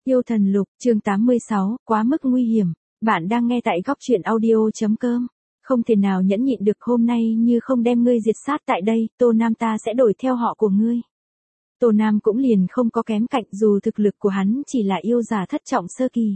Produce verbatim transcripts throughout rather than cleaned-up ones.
Yêu thần lục, chương tám mươi sáu, quá mức nguy hiểm. Bạn đang nghe tại góc truyện audio.com. Không thể nào nhẫn nhịn được hôm nay như không đem ngươi diệt sát tại đây, Tô Nam ta sẽ đổi theo họ của ngươi. Tô Nam cũng liền không có kém cạnh dù thực lực của hắn chỉ là yêu giả thất trọng sơ kỳ.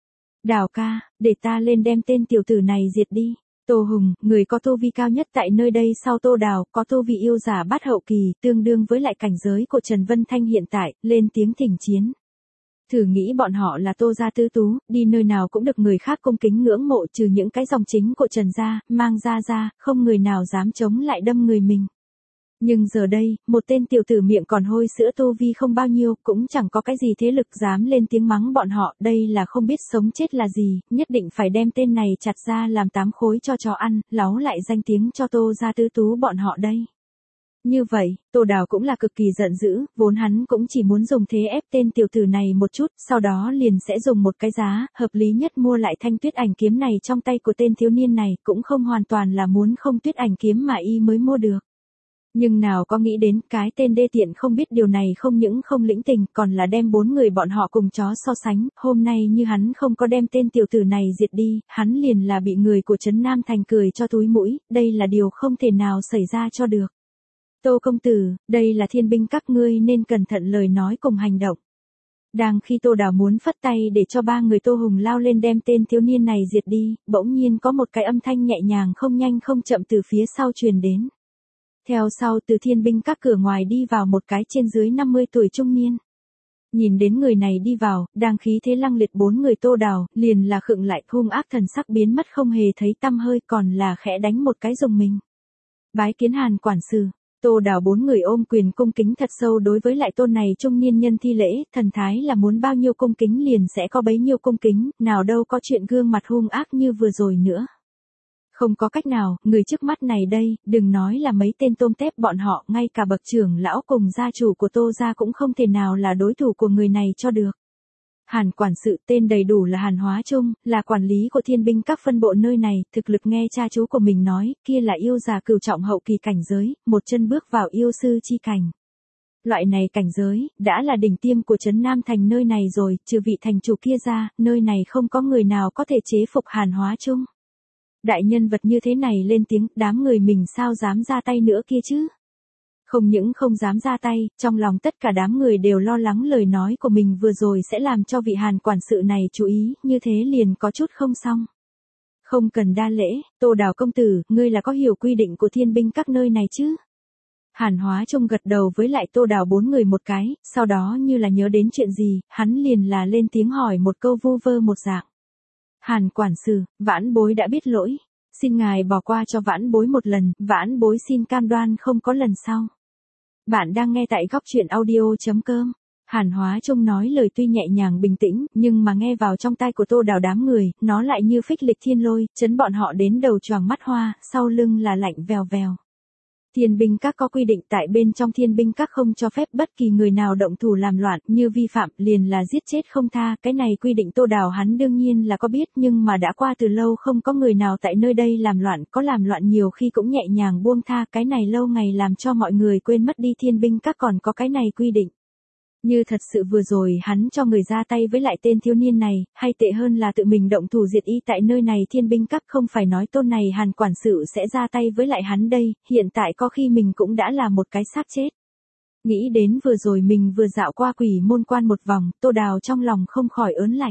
Đào ca, để ta lên đem tên tiểu tử này diệt đi. Tô Hùng, người có tu vi cao nhất tại nơi đây sau Tô Đào, có tu vi yêu giả bát hậu kỳ, tương đương với lại cảnh giới của Trần Vân Thanh hiện tại, lên tiếng thỉnh chiến. Thử nghĩ bọn họ là Tô gia tứ tú, đi nơi nào cũng được người khác cung kính ngưỡng mộ trừ những cái dòng chính của Trần gia, mang gia gia, không người nào dám chống lại đâm người mình. Nhưng giờ đây, một tên tiểu tử miệng còn hôi sữa tu vi không bao nhiêu, cũng chẳng có cái gì thế lực dám lên tiếng mắng bọn họ, đây là không biết sống chết là gì, nhất định phải đem tên này chặt ra làm tám khối cho chó ăn, láu lại danh tiếng cho Tô gia tứ tú bọn họ đây. Như vậy, Tô Đào cũng là cực kỳ giận dữ, vốn hắn cũng chỉ muốn dùng thế ép tên tiểu tử này một chút, sau đó liền sẽ dùng một cái giá, hợp lý nhất mua lại thanh tuyết ảnh kiếm này trong tay của tên thiếu niên này, cũng không hoàn toàn là muốn không tuyết ảnh kiếm mà y mới mua được. Nhưng nào có nghĩ đến cái tên đê tiện không biết điều này không những không lĩnh tình còn là đem bốn người bọn họ cùng chó so sánh, hôm nay như hắn không có đem tên tiểu tử này diệt đi, hắn liền là bị người của Trấn Nam Thành cười cho túi mũi, đây là điều không thể nào xảy ra cho được. Tô công tử, đây là thiên binh các ngươi nên cẩn thận lời nói cùng hành động. Đang khi Tô Đào muốn phất tay để cho ba người Tô Hùng lao lên đem tên thiếu niên này diệt đi, bỗng nhiên có một cái âm thanh nhẹ nhàng không nhanh không chậm từ phía sau truyền đến. Theo sau từ thiên binh các cửa ngoài đi vào một cái trên dưới năm mươi tuổi trung niên. Nhìn đến người này đi vào, đang khí thế lăng liệt bốn người Tô Đào, liền là khựng lại hung ác thần sắc biến mất không hề thấy tăm hơi còn là khẽ đánh một cái dùng mình. Bái kiến Hàn quản sự. Tô Đào bốn người ôm quyền cung kính thật sâu đối với lại tôn này trung niên nhân thi lễ, thần thái là muốn bao nhiêu cung kính liền sẽ có bấy nhiêu cung kính, nào đâu có chuyện gương mặt hung ác như vừa rồi nữa. Không có cách nào, người trước mắt này đây, đừng nói là mấy tên tôm tép bọn họ, ngay cả bậc trưởng lão cùng gia chủ của Tô gia cũng không thể nào là đối thủ của người này cho được. Hàn quản sự tên đầy đủ là Hàn Hóa Trung, là quản lý của thiên binh các phân bộ nơi này, thực lực nghe cha chú của mình nói, kia là yêu già cửu trọng hậu kỳ cảnh giới, một chân bước vào yêu sư chi cảnh. Loại này cảnh giới, đã là đỉnh tiêm của Trấn Nam Thành nơi này rồi, trừ vị thành chủ kia ra, nơi này không có người nào có thể chế phục Hàn Hóa Trung. Đại nhân vật như thế này lên tiếng, đám người mình sao dám ra tay nữa kia chứ? Không những không dám ra tay, trong lòng tất cả đám người đều lo lắng lời nói của mình vừa rồi sẽ làm cho vị Hàn quản sự này chú ý, như thế liền có chút không xong. Không cần đa lễ, Tô Đào công tử, ngươi là có hiểu quy định của thiên binh các nơi này chứ? Hàn Hóa Trung gật đầu với lại Tô Đào bốn người một cái, sau đó như là nhớ đến chuyện gì, hắn liền là lên tiếng hỏi một câu vu vơ một dạng. Hàn quản sự, vãn bối đã biết lỗi. Xin ngài bỏ qua cho vãn bối một lần, vãn bối xin cam đoan không có lần sau. Bạn đang nghe tại góc truyện audio.com. Hàn Hóa Trung nói lời tuy nhẹ nhàng bình tĩnh, nhưng mà nghe vào trong tai của Tô Đào đám người, nó lại như phích lịch thiên lôi, chấn bọn họ đến đầu choàng mắt hoa, sau lưng là lạnh vèo vèo. Thiên binh các có quy định tại bên trong thiên binh các không cho phép bất kỳ người nào động thủ làm loạn, như vi phạm liền là giết chết không tha, cái này quy định Tô Đào hắn đương nhiên là có biết nhưng mà đã qua từ lâu không có người nào tại nơi đây làm loạn, có làm loạn nhiều khi cũng nhẹ nhàng buông tha, cái này lâu ngày làm cho mọi người quên mất đi thiên binh các còn có cái này quy định. Như thật sự vừa rồi hắn cho người ra tay với lại tên thiếu niên này, hay tệ hơn là tự mình động thủ diệt y tại nơi này thiên binh các không phải nói tôn này Hàn quản sự sẽ ra tay với lại hắn đây, hiện tại có khi mình cũng đã là một cái xác chết. Nghĩ đến vừa rồi mình vừa dạo qua quỷ môn quan một vòng, Tô Đào trong lòng không khỏi ớn lạnh.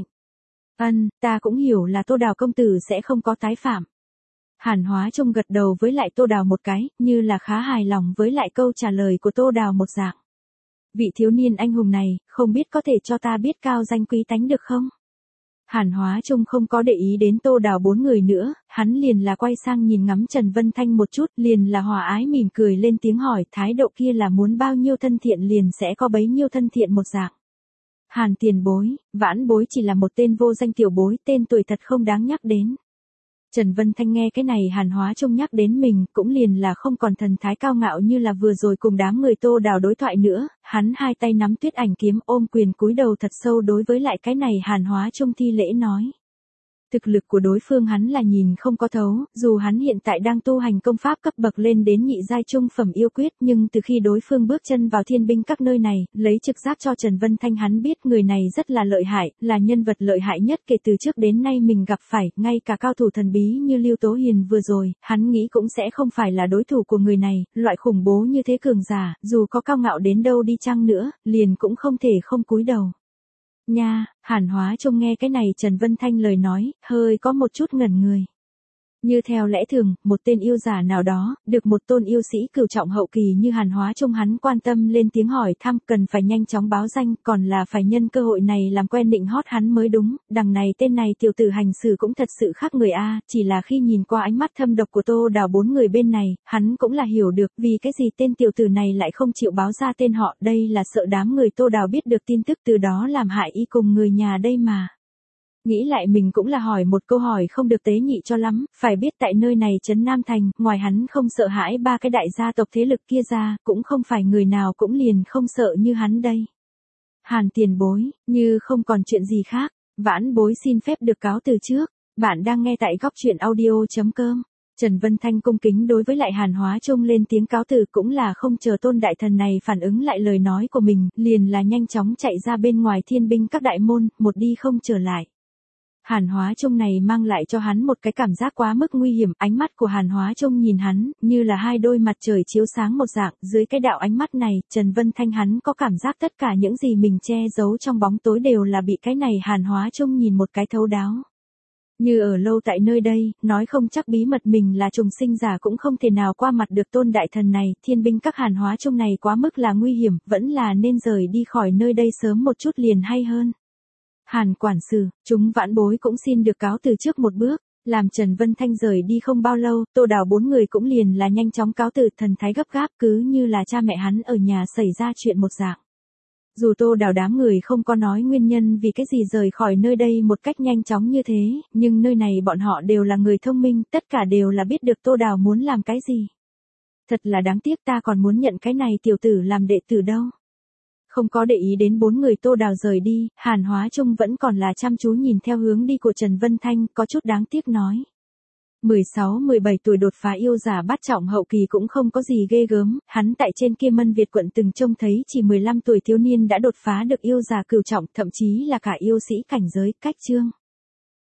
Ân, ta cũng hiểu là Tô Đào công tử sẽ không có tái phạm. Hàn Hóa Trung gật đầu với lại Tô Đào một cái, như là khá hài lòng với lại câu trả lời của Tô Đào một dạng. Vị thiếu niên anh hùng này, không biết có thể cho ta biết cao danh quý tánh được không? Hàn Hóa Trung không có để ý đến Tô Đào bốn người nữa, hắn liền là quay sang nhìn ngắm Trần Vân Thanh một chút, liền là hòa ái mỉm cười lên tiếng hỏi, thái độ kia là muốn bao nhiêu thân thiện liền sẽ có bấy nhiêu thân thiện một dạng. Hàn tiền bối, vãn bối chỉ là một tên vô danh tiểu bối, tên tuổi thật không đáng nhắc đến. Trần Vân Thanh nghe cái này Hàn Hóa Trung nhắc đến mình, cũng liền là không còn thần thái cao ngạo như là vừa rồi cùng đám người Tô Đào đối thoại nữa, hắn hai tay nắm tuyết ảnh kiếm ôm quyền cúi đầu thật sâu đối với lại cái này Hàn Hóa Trung thi lễ nói. Thực lực của đối phương hắn là nhìn không có thấu, dù hắn hiện tại đang tu hành công pháp cấp bậc lên đến nhị giai trung phẩm yêu quyết, nhưng từ khi đối phương bước chân vào thiên binh các nơi này, lấy trực giác cho Trần Vân Thanh hắn biết người này rất là lợi hại, là nhân vật lợi hại nhất kể từ trước đến nay mình gặp phải, ngay cả cao thủ thần bí như Lưu Tố Hiền vừa rồi, hắn nghĩ cũng sẽ không phải là đối thủ của người này, loại khủng bố như thế cường giả, dù có cao ngạo đến đâu đi chăng nữa, liền cũng không thể không cúi đầu. Nha, Hàn Hóa Trung nghe cái này Trần Vân Thanh lời nói, hơi có một chút ngẩn người. Như theo lẽ thường, một tên yêu giả nào đó, được một tôn yêu sĩ cửu trọng hậu kỳ như Hàn Hóa Trung hắn quan tâm lên tiếng hỏi thăm, cần phải nhanh chóng báo danh, còn là phải nhân cơ hội này làm quen định hót hắn mới đúng, đằng này tên này tiểu tử hành xử cũng thật sự khác người a, chỉ là khi nhìn qua ánh mắt thâm độc của Tô Đào bốn người bên này, hắn cũng là hiểu được, vì cái gì tên tiểu tử này lại không chịu báo ra tên họ, đây là sợ đám người Tô Đào biết được tin tức từ đó làm hại y cùng người nhà đây mà. Nghĩ lại mình cũng là hỏi một câu hỏi không được tế nhị cho lắm, phải biết tại nơi này trấn Nam Thành, ngoài hắn không sợ hãi ba cái đại gia tộc thế lực kia ra, cũng không phải người nào cũng liền không sợ như hắn đây. Hàn tiền bối, như không còn chuyện gì khác, vãn bối xin phép được cáo từ trước, bạn đang nghe tại góc truyện audio chấm com. Trần Vân Thanh cung kính đối với lại Hàn Hóa Trung lên tiếng cáo từ cũng là không chờ tôn đại thần này phản ứng lại lời nói của mình, liền là nhanh chóng chạy ra bên ngoài thiên binh các đại môn, một đi không trở lại. Hàn Hóa Trung này mang lại cho hắn một cái cảm giác quá mức nguy hiểm, ánh mắt của Hàn Hóa Trung nhìn hắn, như là hai đôi mặt trời chiếu sáng một dạng, dưới cái đạo ánh mắt này, Trần Vân Thanh hắn có cảm giác tất cả những gì mình che giấu trong bóng tối đều là bị cái này Hàn Hóa Trung nhìn một cái thấu đáo. Như ở lâu tại nơi đây, nói không chắc bí mật mình là trùng sinh giả cũng không thể nào qua mặt được tôn đại thần này, thiên binh các Hàn Hóa Trung này quá mức là nguy hiểm, vẫn là nên rời đi khỏi nơi đây sớm một chút liền hay hơn. Hàn quản sự, chúng vãn bối cũng xin được cáo từ trước một bước, làm Trần Vân Thanh rời đi không bao lâu, Tô Đào bốn người cũng liền là nhanh chóng cáo từ, thần thái gấp gáp cứ như là cha mẹ hắn ở nhà xảy ra chuyện một dạng. Dù Tô Đào đám người không có nói nguyên nhân vì cái gì rời khỏi nơi đây một cách nhanh chóng như thế, nhưng nơi này bọn họ đều là người thông minh, tất cả đều là biết được Tô Đào muốn làm cái gì. Thật là đáng tiếc ta còn muốn nhận cái này tiểu tử làm đệ tử đâu. Không có để ý đến bốn người Tô Đào rời đi, Hàn Hóa Trung vẫn còn là chăm chú nhìn theo hướng đi của Trần Vân Thanh, có chút đáng tiếc nói. mười sáu mười bảy tuổi đột phá yêu giả bát trọng hậu kỳ cũng không có gì ghê gớm, hắn tại trên kia Mân Việt quận từng trông thấy chỉ mười lăm tuổi thiếu niên đã đột phá được yêu giả cửu trọng, thậm chí là cả yêu sĩ cảnh giới, cách chương.